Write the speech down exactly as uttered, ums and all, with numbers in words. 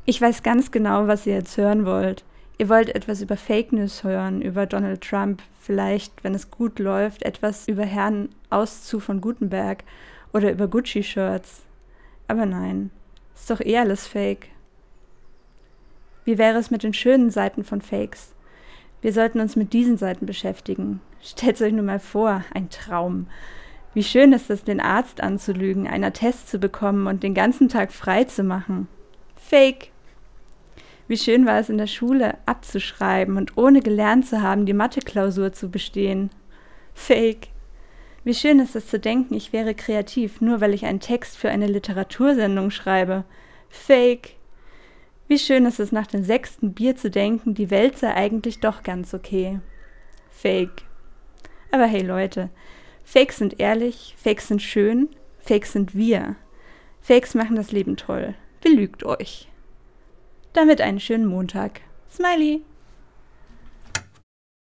Ich weiß ganz genau, was ihr jetzt hören wollt. Ihr wollt etwas über Fake News hören, über Donald Trump, vielleicht, wenn es gut läuft, etwas über Herrn Auszug von Gutenberg oder über Gucci-Shirts. Aber nein, ist doch eh alles Fake. Wie wäre es mit den schönen Seiten von Fakes? Wir sollten uns mit diesen Seiten beschäftigen. Stellt euch nur mal vor, ein Traum. Wie schön ist es, den Arzt anzulügen, einen Attest zu bekommen und den ganzen Tag frei zu machen. Fake. Wie schön war es in der Schule, abzuschreiben und ohne gelernt zu haben, die Mathe-Klausur zu bestehen. Fake. Wie schön ist es zu denken, ich wäre kreativ, nur weil ich einen Text für eine Literatursendung schreibe. Fake. Wie schön ist es, nach dem sechsten Bier zu denken, die Welt sei eigentlich doch ganz okay. Fake. Aber hey Leute, Fakes sind ehrlich, Fakes sind schön, Fakes sind wir. Fakes machen das Leben toll. Belügt euch. Damit einen schönen Montag. Smiley!